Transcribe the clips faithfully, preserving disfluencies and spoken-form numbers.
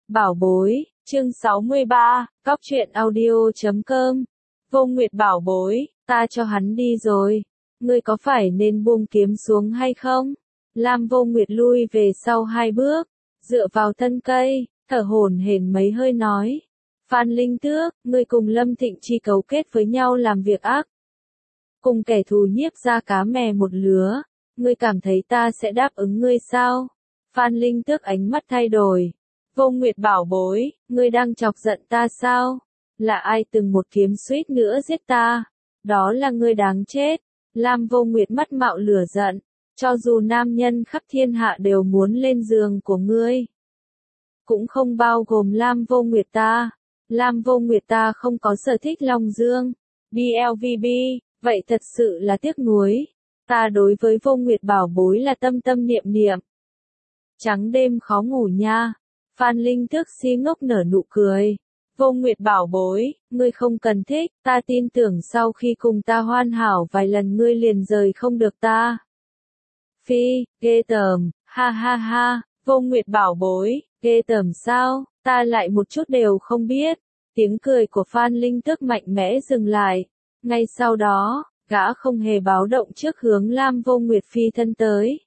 Bảo bối, chương sáu mươi ba, cóc truyện audio chấm com. Vô Nguyệt bảo bối, ta cho hắn đi rồi. Ngươi có phải nên buông kiếm xuống hay không? Lam Vô Nguyệt lui về sau hai bước, dựa vào thân cây, thở hổn hển mấy hơi nói. Phan Linh Tước, ngươi cùng Lâm Thịnh Chi cấu kết với nhau làm việc ác. Cùng kẻ thù nhiếp ra cá mè một lứa, ngươi cảm thấy ta sẽ đáp ứng ngươi sao? Phan Linh Tước ánh mắt thay đổi. Vô Nguyệt bảo bối, ngươi đang chọc giận ta sao? Là ai từng một kiếm suýt nữa giết ta? Đó là ngươi đáng chết. Lam Vô Nguyệt mắt mạo lửa giận, cho dù nam nhân khắp thiên hạ đều muốn lên giường của ngươi, cũng không bao gồm Lam Vô Nguyệt ta. Lam Vô Nguyệt ta không có sở thích Long Dương, bê lờ vê bê, vậy thật sự là tiếc nuối. Ta đối với Vô Nguyệt bảo bối là tâm tâm niệm niệm. Trắng đêm khó ngủ nha. Phan Linh Tước si ngốc nở nụ cười. Vô Nguyệt bảo bối, ngươi không cần thích, ta tin tưởng sau khi cùng ta hoàn hảo vài lần ngươi liền rời không được ta. Phi, ghê tởm, ha ha ha, Vô Nguyệt bảo bối, ghê tởm sao, ta lại một chút đều không biết. Tiếng cười của Phan Linh Tước mạnh mẽ dừng lại. Ngay sau đó, gã không hề báo động trước hướng Lam Vô Nguyệt phi thân tới.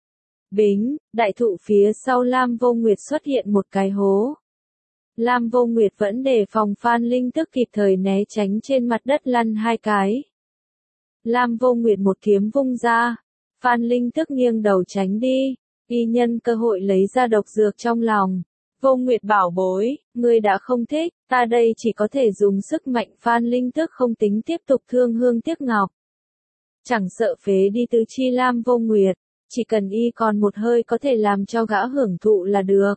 Bính, đại thụ phía sau Lam Vô Nguyệt xuất hiện một cái hố. Lam Vô Nguyệt vẫn đề phòng Phan Linh Tước kịp thời né tránh trên mặt đất lăn hai cái. Lam Vô Nguyệt một kiếm vung ra. Phan Linh Tước nghiêng đầu tránh đi, y nhân cơ hội lấy ra độc dược trong lòng. Vô Nguyệt bảo bối, ngươi đã không thích, ta đây chỉ có thể dùng sức mạnh. Phan Linh Tước không tính tiếp tục thương hương tiếc ngọc. Chẳng sợ phế đi tứ chi Lam Vô Nguyệt, chỉ cần y còn một hơi có thể làm cho gã hưởng thụ là được.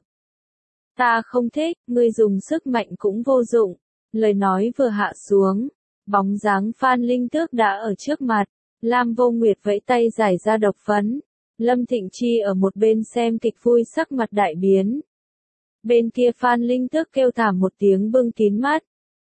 Ta không thích, ngươi dùng sức mạnh cũng vô dụng. Lời nói vừa hạ xuống, bóng dáng Phan Linh Tước đã ở trước mặt. Lam Vô Nguyệt vẫy tay giải ra độc phấn. Lâm Thịnh Chi ở một bên xem kịch vui sắc mặt đại biến. Bên kia Phan Linh Tước kêu thảm một tiếng bưng kín mắt.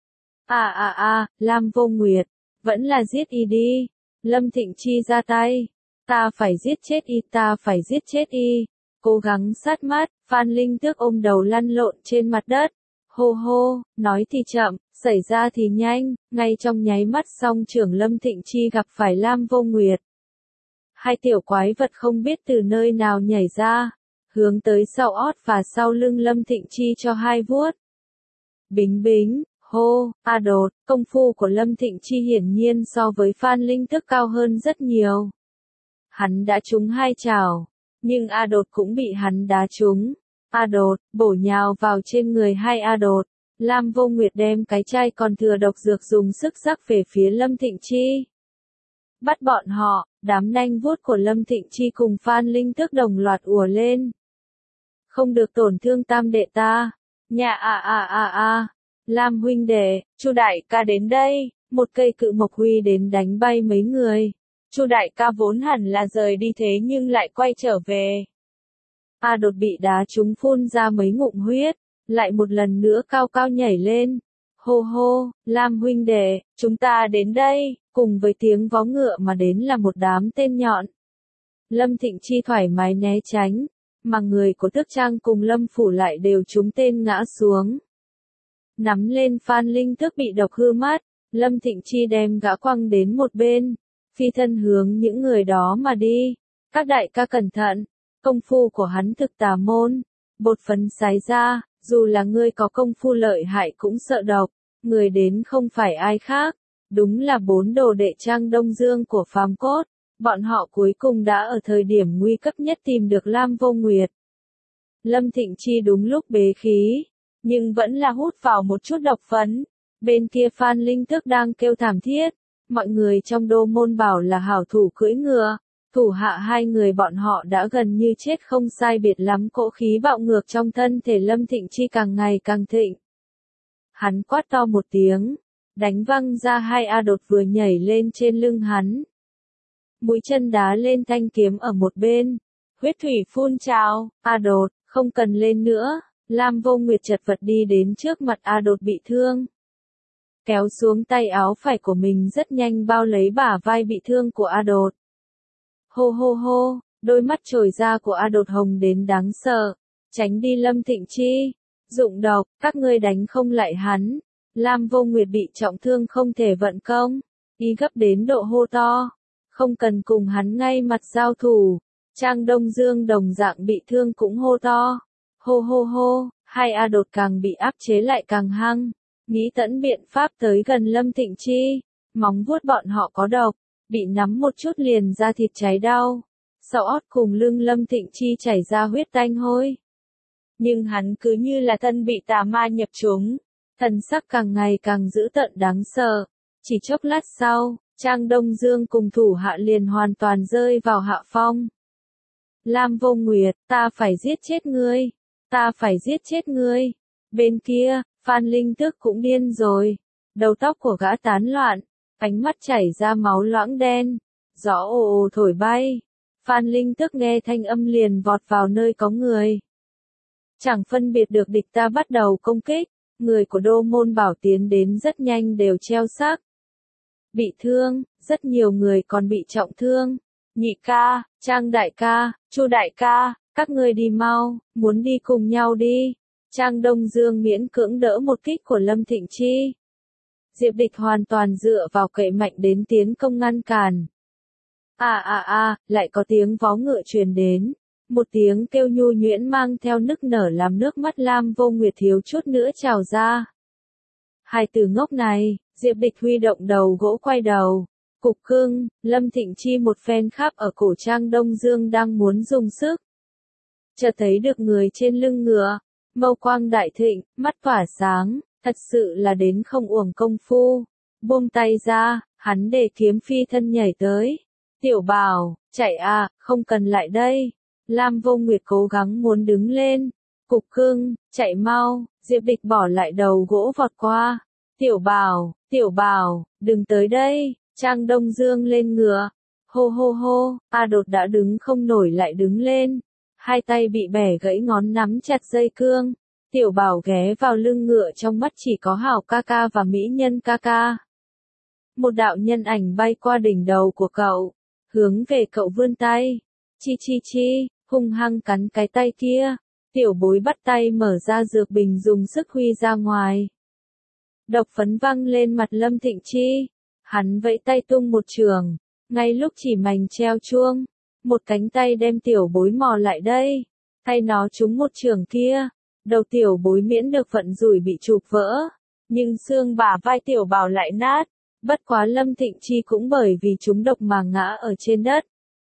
À à à, Lam Vô Nguyệt, vẫn là giết y đi. Lâm Thịnh Chi ra tay. Ta phải giết chết y, ta phải giết chết y. Cố gắng sát mắt, Phan Linh Tước ôm đầu lăn lộn trên mặt đất. Hô hô, nói thì chậm, xảy ra thì nhanh, ngay trong nháy mắt song trưởng Lâm Thịnh Chi gặp phải Lam Vô Nguyệt. Hai tiểu quái vật không biết từ nơi nào nhảy ra, hướng tới sau ót và sau lưng Lâm Thịnh Chi cho hai vuốt. Bính bính, hô, a đột, công phu của Lâm Thịnh Chi hiển nhiên so với Phan Linh Tước cao hơn rất nhiều. Hắn đã trúng hai chảo, nhưng A Đột cũng bị hắn đá trúng. A Đột, bổ nhào vào trên người hai A Đột. Lam Vô Nguyệt đem cái chai còn thừa độc dược dùng sức rắc về phía Lâm Thịnh Chi. Bắt bọn họ, đám nanh vuốt của Lâm Thịnh Chi cùng Phan Linh Tước đồng loạt ùa lên. Không được tổn thương tam đệ ta. Nhà à à à à. Lam huynh đệ, Chu đại ca đến đây. Một cây cự mộc huy đến đánh bay mấy người. Chu đại ca vốn hẳn là rời đi thế nhưng lại quay trở về. A Đột bị đá trúng phun ra mấy ngụm huyết, lại một lần nữa cao cao nhảy lên. Hô hô, Lam huynh đệ, chúng ta đến đây, cùng với tiếng vó ngựa mà đến là một đám tên nhọn. Lâm Thịnh Chi thoải mái né tránh, mà người của Tước Trang cùng Lâm Phủ lại đều trúng tên ngã xuống. Nắm lên Phan Linh Tước bị độc hư mắt, Lâm Thịnh Chi đem gã quăng đến một bên. Phi thân hướng những người đó mà đi. Các đại ca cẩn thận, công phu của hắn thực tà môn. Bột phấn sái ra, dù là ngươi có công phu lợi hại cũng sợ độc. Người đến không phải ai khác, đúng là bốn đồ đệ Trang Đông Dương của Phàm Cốt. Bọn họ cuối cùng đã ở thời điểm nguy cấp nhất tìm được Lam Vô Nguyệt. Lâm Thịnh Chi đúng lúc bế khí, nhưng vẫn là hút vào một chút độc phấn. Bên kia Phan Linh Tước đang kêu thảm thiết. Mọi người trong đô môn bảo là hảo thủ cưỡi ngựa, thủ hạ hai người bọn họ đã gần như chết không sai biệt lắm. Cỗ khí bạo ngược trong thân thể Lâm Thịnh Chi càng ngày càng thịnh. Hắn quát to một tiếng, đánh văng ra hai A Đột vừa nhảy lên trên lưng hắn. Mũi chân đá lên thanh kiếm ở một bên, huyết thủy phun trào. A Đột, không cần lên nữa. Lam Vô Nguyệt chật vật đi đến trước mặt A Đột bị thương. Kéo xuống tay áo phải của mình rất nhanh bao lấy bả vai bị thương của A Đột. Hô hô hô, đôi mắt trồi ra của A Đột hồng đến đáng sợ. Tránh đi Lâm Thịnh Chi. Dụng độc, các ngươi đánh không lại hắn. Lam Vô Nguyệt bị trọng thương không thể vận công. Y gấp đến độ hô to. Không cần cùng hắn ngay mặt giao thủ. Trang Đông Dương đồng dạng bị thương cũng hô to. Hô hô hô, hai A Đột càng bị áp chế lại càng hăng. Nghĩ tẫn biện pháp tới gần Lâm Thịnh Chi. Móng vuốt bọn họ có độc. Bị nắm một chút liền ra thịt cháy đau. Sau ót cùng lưng Lâm Thịnh Chi chảy ra huyết tanh hôi. Nhưng hắn cứ như là thân bị tà ma nhập trúng. Thần sắc càng ngày càng dữ tợn đáng sợ. Chỉ chốc lát sau, Trang Đông Dương cùng thủ hạ liền hoàn toàn rơi vào hạ phong. Lam Vô Nguyệt, ta phải giết chết ngươi. Ta phải giết chết ngươi. Bên kia, Phan Linh Tước cũng điên rồi. Đầu tóc của gã tán loạn. Ánh mắt chảy ra máu loãng đen. Gió ồ ồ thổi bay. Phan Linh Tước nghe thanh âm liền vọt vào nơi có người. Chẳng phân biệt được địch ta bắt đầu công kích. Người của Đô Môn Bảo tiến đến rất nhanh đều treo xác. Bị thương, rất nhiều người còn bị trọng thương. Nhị ca, Trang đại ca, Chu đại ca, các ngươi đi mau, muốn đi cùng nhau đi. Trang Đông Dương miễn cưỡng đỡ một kích của Lâm Thịnh Chi. Diệp Địch hoàn toàn dựa vào cậy mạnh đến tiến công ngăn cản. À à à, lại có tiếng vó ngựa truyền đến. Một tiếng kêu nhu nhuyễn mang theo nức nở làm nước mắt Lam Vô Nguyệt thiếu chút nữa trào ra. Hai từ ngốc này, Diệp Địch huy động đầu gỗ quay đầu. Cục cưng, Lâm Thịnh Chi một phen khắp ở cổ Trang Đông Dương đang muốn dùng sức. Chợt thấy được người trên lưng ngựa, mâu quang đại thịnh, mắt tỏa sáng, thật sự là đến không uổng công phu. Buông tay ra, hắn để kiếm phi thân nhảy tới. Tiểu Bảo, chạy à, không cần lại đây. Lam Vô Nguyệt cố gắng muốn đứng lên. Cục cưng, chạy mau, Diệp Địch bỏ lại đầu gỗ vọt qua. Tiểu Bảo, Tiểu Bảo, đừng tới đây. Trang Đông Dương lên ngựa. Hô hô hô, A Đột đã đứng không nổi lại đứng lên. Hai tay bị bẻ gãy ngón nắm chặt dây cương. Tiểu Bảo ghé vào lưng ngựa trong mắt chỉ có Hảo ca ca và Mỹ Nhân ca ca. Một đạo nhân ảnh bay qua đỉnh đầu của cậu. Hướng về cậu vươn tay. Chi chi chi, hung hăng cắn cái tay kia. Tiểu Bối bắt tay mở ra dược bình dùng sức huy ra ngoài. Độc phấn văng lên mặt Lâm Thịnh Chi. Hắn vẫy tay tung một trường. Ngay lúc chỉ mảnh treo chuông. Một cánh tay đem Tiểu Bối mò lại đây. Tay nó trúng một trường kia. Đầu Tiểu Bối miễn được vận rủi bị chụp vỡ. Nhưng xương bả vai Tiểu Bảo lại nát. Bất quá Lâm Thịnh Chi cũng bởi vì trúng độc mà ngã ở trên đất.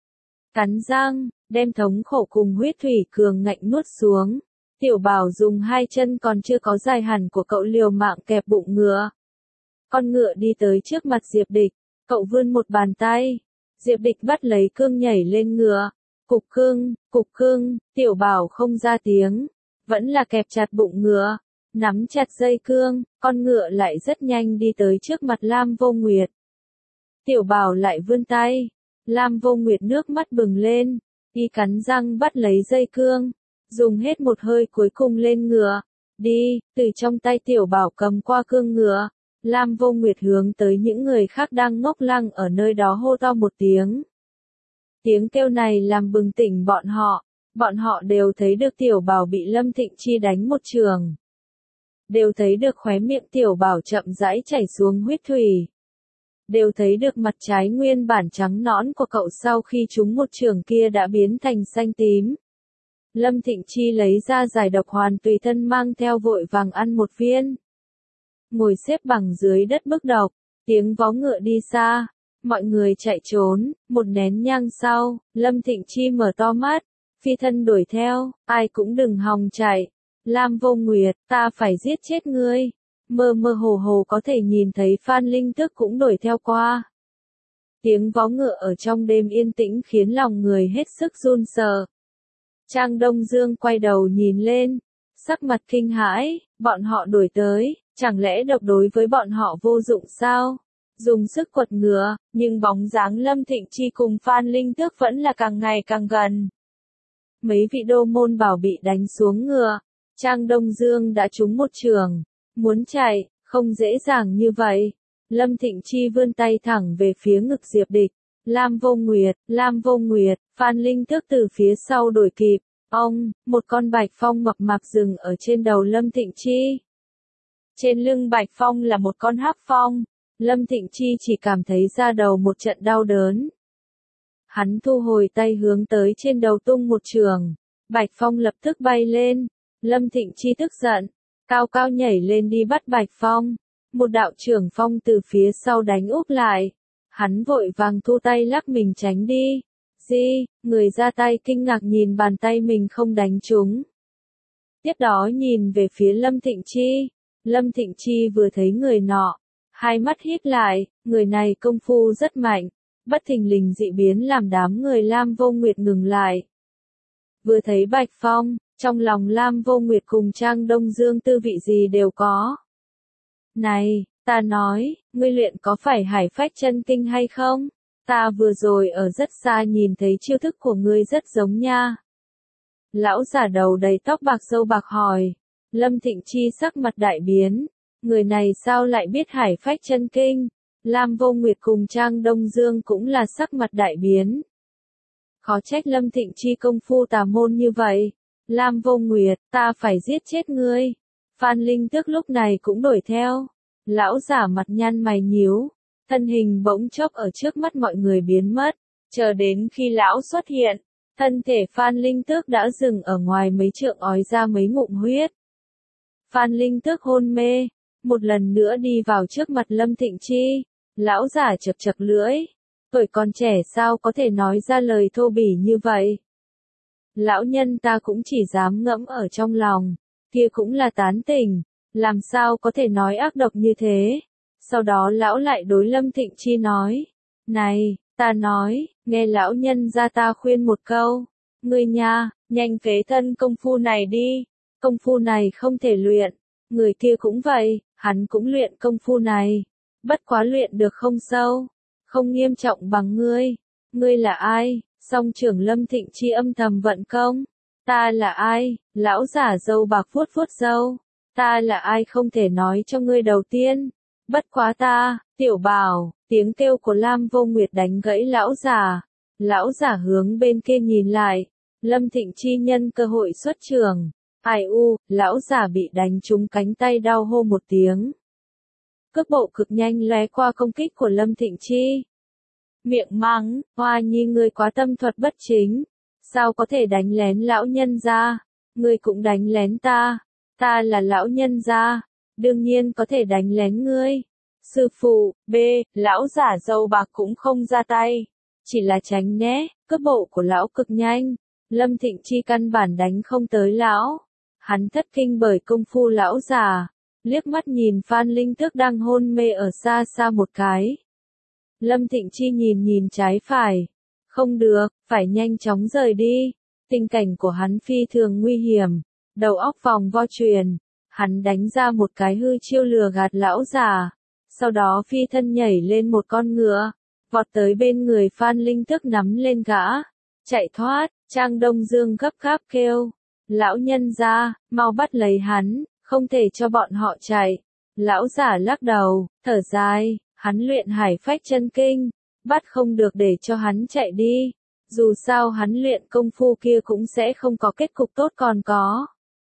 Cắn răng, đem thống khổ cùng huyết thủy cường ngạnh nuốt xuống. Tiểu Bảo dùng hai chân còn chưa có dài hẳn của cậu liều mạng kẹp bụng ngựa. Con ngựa đi tới trước mặt Diệp Địch, cậu vươn một bàn tay. Diệp Địch bắt lấy cương nhảy lên ngựa. Cục cưng, cục cưng, Tiểu Bảo không ra tiếng. Vẫn là kẹp chặt bụng ngựa. Nắm chặt dây cương, con ngựa lại rất nhanh đi tới trước mặt Lam Vô Nguyệt. Tiểu Bảo lại vươn tay. Lam Vô Nguyệt nước mắt bừng lên. Y cắn răng bắt lấy dây cương. Dùng hết một hơi cuối cùng lên ngựa. Đi, từ trong tay Tiểu Bảo cầm qua cương ngựa. Lam Vô Nguyệt hướng tới những người khác đang ngốc lăng ở nơi đó hô to một tiếng. Tiếng kêu này làm bừng tỉnh bọn họ. Bọn họ đều thấy được Tiểu Bảo bị Lâm Thịnh Chi đánh một trường. Đều thấy được khóe miệng Tiểu Bảo chậm rãi chảy xuống huyết thủy. Đều thấy được mặt trái nguyên bản trắng nõn của cậu sau khi trúng một trường kia đã biến thành xanh tím. Lâm Thịnh Chi lấy ra giải độc hoàn tùy thân mang theo vội vàng ăn một viên. Ngồi xếp bằng dưới đất bức độc, tiếng vó ngựa đi xa, mọi người chạy trốn, một nén nhang sau, Lâm Thịnh Chi mở to mắt, phi thân đuổi theo, ai cũng đừng hòng chạy. Lam Vô Nguyệt, ta phải giết chết ngươi. Mơ mơ hồ hồ có thể nhìn thấy Phan Linh Tước cũng đuổi theo qua. Tiếng vó ngựa ở trong đêm yên tĩnh khiến lòng người hết sức run sợ. Trang Đông Dương quay đầu nhìn lên, sắc mặt kinh hãi, bọn họ đuổi tới, chẳng lẽ độc đối với bọn họ vô dụng sao? Dùng sức quật ngựa, nhưng bóng dáng Lâm Thịnh Chi cùng Phan Linh Tước vẫn là càng ngày càng gần. Mấy vị Đô Môn Bảo bị đánh xuống ngựa, Trang Đông Dương đã trúng một trường. Muốn chạy, không dễ dàng như vậy. Lâm Thịnh Chi vươn tay thẳng về phía ngực Diệp Địch. Lam Vô Nguyệt, Lam Vô Nguyệt, Phan Linh Tước từ phía sau đuổi kịp. Ông, một con bạch phong mập mạp dừng ở trên đầu Lâm Thịnh Chi. Trên lưng bạch phong là một con hắc phong, Lâm Thịnh Chi chỉ cảm thấy da đầu một trận đau đớn. Hắn thu hồi tay hướng tới trên đầu tung một trường, bạch phong lập tức bay lên, Lâm Thịnh Chi tức giận, cao cao nhảy lên đi bắt bạch phong, một đạo trưởng phong từ phía sau đánh úp lại, hắn vội vàng thu tay lắc mình tránh đi. Di, người ra tay kinh ngạc nhìn bàn tay mình không đánh trúng. Tiếp đó nhìn về phía Lâm Thịnh Chi, Lâm Thịnh Chi vừa thấy người nọ, hai mắt híp lại, người này công phu rất mạnh, bất thình lình dị biến làm đám người Lam Vô Nguyệt ngừng lại. Vừa thấy Bạch Phong, trong lòng Lam Vô Nguyệt cùng Trang Đông Dương tư vị gì đều có. Này, ta nói, ngươi luyện có phải Hải Phách Chân Kinh hay không? Ta vừa rồi ở rất xa nhìn thấy chiêu thức của ngươi rất giống nha. Lão giả đầu đầy tóc bạc râu bạc hỏi. Lâm Thịnh Chi sắc mặt đại biến. Người này sao lại biết Hải Phách Chân Kinh? Lam Vô Nguyệt cùng Trang Đông Dương cũng là sắc mặt đại biến. Khó trách Lâm Thịnh Chi công phu tà môn như vậy. Lam Vô Nguyệt, ta phải giết chết ngươi. Phan Linh Tước lúc này cũng đuổi theo. Lão giả mặt nhăn mày nhíu. Thân hình bỗng chốc ở trước mắt mọi người biến mất, chờ đến khi lão xuất hiện, thân thể Phan Linh Tước đã dừng ở ngoài mấy trượng ói ra mấy ngụm huyết. Phan Linh Tước hôn mê, một lần nữa đi vào trước mặt Lâm Thịnh Chi, lão giả chật chật lưỡi, tuổi còn trẻ sao có thể nói ra lời thô bỉ như vậy. Lão nhân ta cũng chỉ dám ngẫm ở trong lòng, kia cũng là tán tình, làm sao có thể nói ác độc như thế. Sau đó lão lại đối Lâm Thịnh Chi nói, này, ta nói, nghe lão nhân ra ta khuyên một câu, ngươi nha, nhanh phế thân công phu này đi, công phu này không thể luyện, người kia cũng vậy, hắn cũng luyện công phu này, bất quá luyện được không sâu, không nghiêm trọng bằng ngươi, ngươi là ai? Song trưởng Lâm Thịnh Chi âm thầm vận công, ta là ai? Lão giả râu bạc vuốt vuốt râu, ta là ai không thể nói cho ngươi đầu tiên. Bất quá ta, tiểu bảo, tiếng kêu của Lam Vô Nguyệt đánh gãy lão giả. Lão giả hướng bên kia nhìn lại, Lâm Thịnh Chi nhân cơ hội xuất trường. Ai u, lão giả bị đánh trúng cánh tay đau hô một tiếng. Cước bộ cực nhanh lóe qua công kích của Lâm Thịnh Chi. Miệng mắng, Hoa Nhi ngươi quá tâm thuật bất chính. Sao có thể đánh lén lão nhân gia? Ngươi cũng đánh lén ta. Ta là lão nhân gia. Đương nhiên có thể đánh lén ngươi. Sư phụ, B, lão giả râu bạc cũng không ra tay. Chỉ là tránh né, cước bộ của lão cực nhanh. Lâm Thịnh Chi căn bản đánh không tới lão. Hắn thất kinh bởi công phu lão già. Liếc mắt nhìn Phan Linh Tước đang hôn mê ở xa xa một cái. Lâm Thịnh Chi nhìn nhìn trái phải. Không được, phải nhanh chóng rời đi. Tình cảnh của hắn phi thường nguy hiểm. Đầu óc vòng vo truyền. Hắn đánh ra một cái hư chiêu lừa gạt lão già, sau đó phi thân nhảy lên một con ngựa, vọt tới bên người Phan Linh Tước nắm lên gã, chạy thoát. Trang Đông Dương gấp gáp kêu, lão nhân gia, mau bắt lấy hắn, không thể cho bọn họ chạy. Lão giả lắc đầu, thở dài, hắn luyện Hải Phách Chân Kinh, bắt không được để cho hắn chạy đi, dù sao hắn luyện công phu kia cũng sẽ không có kết cục tốt còn có.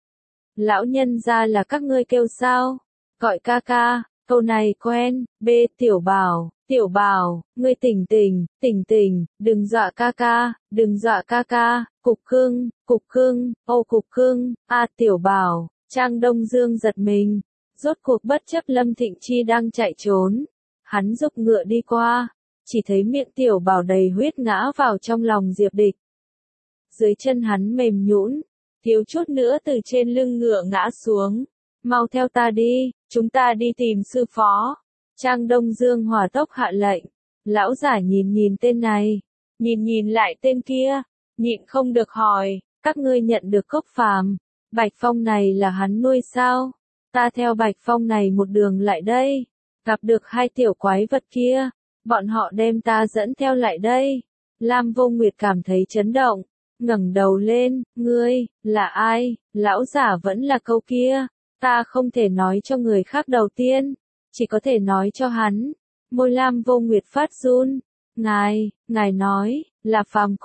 Lão nhân gia là các ngươi kêu sao? Gọi ca ca, câu này quen. B, tiểu bảo, tiểu bảo, ngươi tỉnh tỉnh, tỉnh tỉnh, đừng dọa ca ca, đừng dọa ca ca, cục cưng, cục cưng, ô cục cưng, a tiểu bảo. Trang Đông Dương giật mình, rốt cuộc bất chấp Lâm Thịnh Chi đang chạy trốn, hắn giục ngựa đi qua, chỉ thấy miệng tiểu bảo đầy huyết ngã vào trong lòng Diệp Địch. Dưới chân hắn mềm nhũn, thiếu chút nữa từ trên lưng ngựa ngã xuống. Mau theo ta đi, chúng ta đi tìm sư phó. Trang Đông Dương hỏa tốc hạ lệnh. Lão giả nhìn nhìn tên này, nhìn nhìn lại tên kia, nhịn không được hỏi, các ngươi nhận được cốc phàm, Bạch Phong này là hắn nuôi sao? Ta theo Bạch Phong này một đường lại đây, gặp được hai tiểu quái vật kia, bọn họ đem ta dẫn theo lại đây. Lam Vô Nguyệt cảm thấy chấn động, ngẩng đầu lên, ngươi, là ai? Lão giả vẫn là câu kia, ta không thể nói cho người khác đầu tiên, chỉ có thể nói cho hắn. Môi Lam Vô Nguyệt phát run, ngài, ngài nói, là phàm cốt,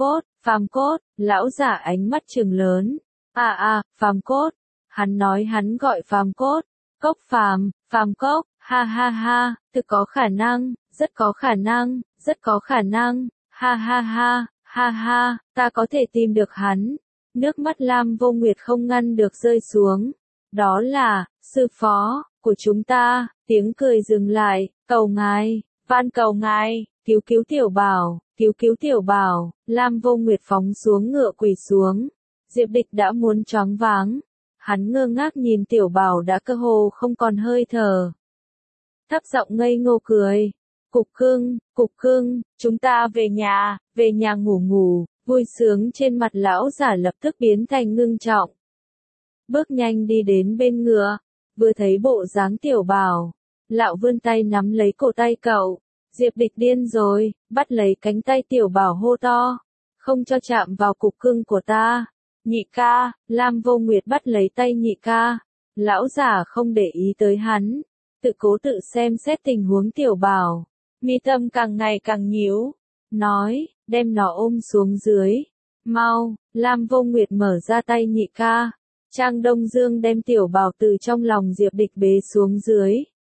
Phàm cốt, lão giả ánh mắt trừng lớn. À à, phàm cốt. Hắn nói hắn gọi phàm cốt. Cốc phàm, phàm cốc, ha ha ha, thực có khả năng, rất có khả năng, rất có khả năng, ha ha ha, ha ha, ta có thể tìm được hắn. Nước mắt Lam Vô Nguyệt không ngăn được rơi xuống. Đó là, sư phó, của chúng ta, tiếng cười dừng lại, cầu ngài, van cầu ngài, cứu cứu tiểu bảo, cứu cứu tiểu bảo, Lam Vô Nguyệt phóng xuống ngựa quỳ xuống. Diệp Địch đã muốn choáng váng. Hắn ngơ ngác nhìn tiểu bảo đã cơ hồ không còn hơi thở. Thấp giọng ngây ngô cười. Cục cưng, cục cưng, chúng ta về nhà, về nhà ngủ ngủ, vui sướng trên mặt lão giả lập tức biến thành ngưng trọng. Bước nhanh đi đến bên ngựa, vừa thấy bộ dáng tiểu bảo. Lão vươn tay nắm lấy cổ tay cậu. Diệp Địch điên rồi, bắt lấy cánh tay tiểu bảo hô to. Không cho chạm vào cục cưng của ta. Nhị ca, Lam Vô Nguyệt bắt lấy tay nhị ca. Lão giả không để ý tới hắn. Tự cố tự xem xét tình huống tiểu bảo. Mi tâm càng ngày càng nhíu. Nói, đem nó ôm xuống dưới. Mau, Lam Vô Nguyệt mở ra tay nhị ca. Trang Đông Dương đem tiểu bảo từ trong lòng Diệp Địch bế xuống dưới.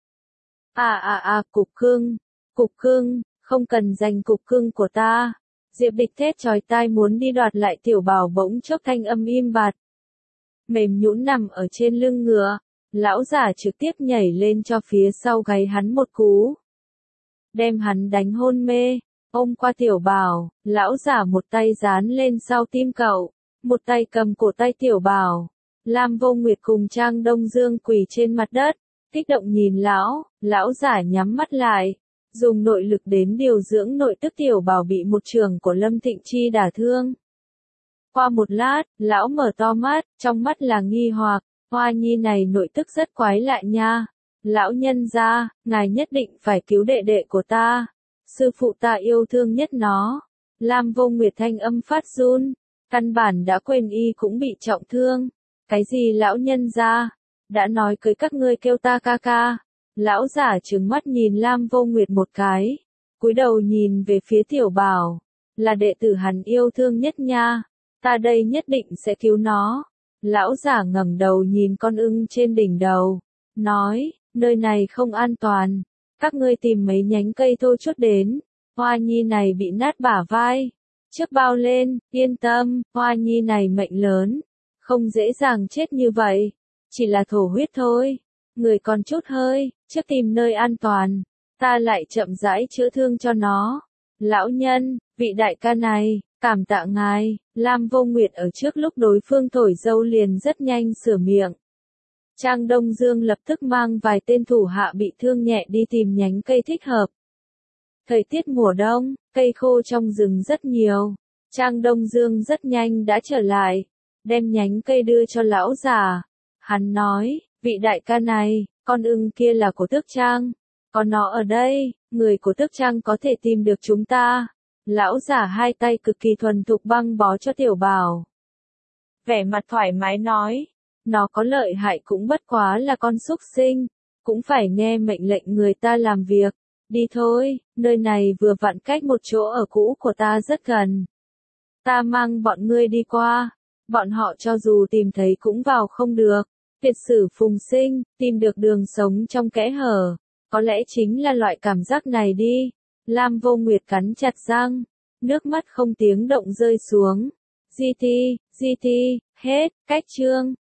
À à à, cục cưng, cục cưng, không cần giành cục cưng của ta. Diệp Địch thét chói tai muốn đi đoạt lại tiểu bảo bỗng chốc thanh âm im bặt. Mềm nhũn nằm ở trên lưng ngựa, lão giả trực tiếp nhảy lên cho phía sau gáy hắn một cú. Đem hắn đánh hôn mê, ôm qua tiểu bảo, lão giả một tay dán lên sau tim cậu, một tay cầm cổ tay tiểu bảo. Lam Vô Nguyệt cùng Trang Đông Dương quỳ trên mặt đất, kích động nhìn lão, lão giả nhắm mắt lại. Dùng nội lực đến điều dưỡng nội tức tiểu bảo bị một trường của Lâm Thịnh Chi đả thương. Qua một lát, lão mở to mắt, trong mắt là nghi hoặc, Hoa Nhi này nội tức rất quái lạ nha. Lão nhân gia, ngài nhất định phải cứu đệ đệ của ta. Sư phụ ta yêu thương nhất nó. Lam Vô Nguyệt thanh âm phát run, căn bản đã quên y cũng bị trọng thương. Cái gì lão nhân gia? Đã nói cưới các ngươi kêu ta ca ca. Lão giả trừng mắt nhìn Lam Vô Nguyệt một cái, cúi đầu nhìn về phía tiểu bảo, là đệ tử hắn yêu thương nhất nha, ta đây nhất định sẽ cứu nó. Lão giả ngẩng đầu nhìn con ưng trên đỉnh đầu, nói, nơi này không an toàn, các ngươi tìm mấy nhánh cây thô chút đến. Hoa Nhi này bị nát bả vai, trước bao lên, yên tâm, Hoa Nhi này mệnh lớn, không dễ dàng chết như vậy, chỉ là thổ huyết thôi. Người còn chút hơi, trước tìm nơi an toàn, ta lại chậm rãi chữa thương cho nó. Lão nhân, vị đại ca này, cảm tạ ngài. Lam Vô Nguyệt ở trước lúc đối phương thổi dâu liền rất nhanh sửa miệng. Trang Đông Dương lập tức mang vài tên thủ hạ bị thương nhẹ đi tìm nhánh cây thích hợp. Thời tiết mùa đông, cây khô trong rừng rất nhiều. Trang Đông Dương rất nhanh đã trở lại, đem nhánh cây đưa cho lão già. Hắn nói, vị đại ca này, con ưng kia là của Tước Trang, có nó ở đây, người của Tước Trang có thể tìm được chúng ta. Lão giả hai tay cực kỳ thuần thục băng bó cho tiểu bảo. Vẻ mặt thoải mái nói, nó có lợi hại cũng bất quá là con súc sinh, cũng phải nghe mệnh lệnh người ta làm việc. Đi thôi, nơi này vừa vặn cách một chỗ ở cũ của ta rất gần. Ta mang bọn ngươi đi qua, bọn họ cho dù tìm thấy cũng vào không được. Thiệt sử phùng sinh, tìm được đường sống trong kẽ hở, có lẽ chính là loại cảm giác này đi. Lam Vô Nguyệt cắn chặt răng, nước mắt không tiếng động rơi xuống. gi ti, gi ti, hết, cách chương.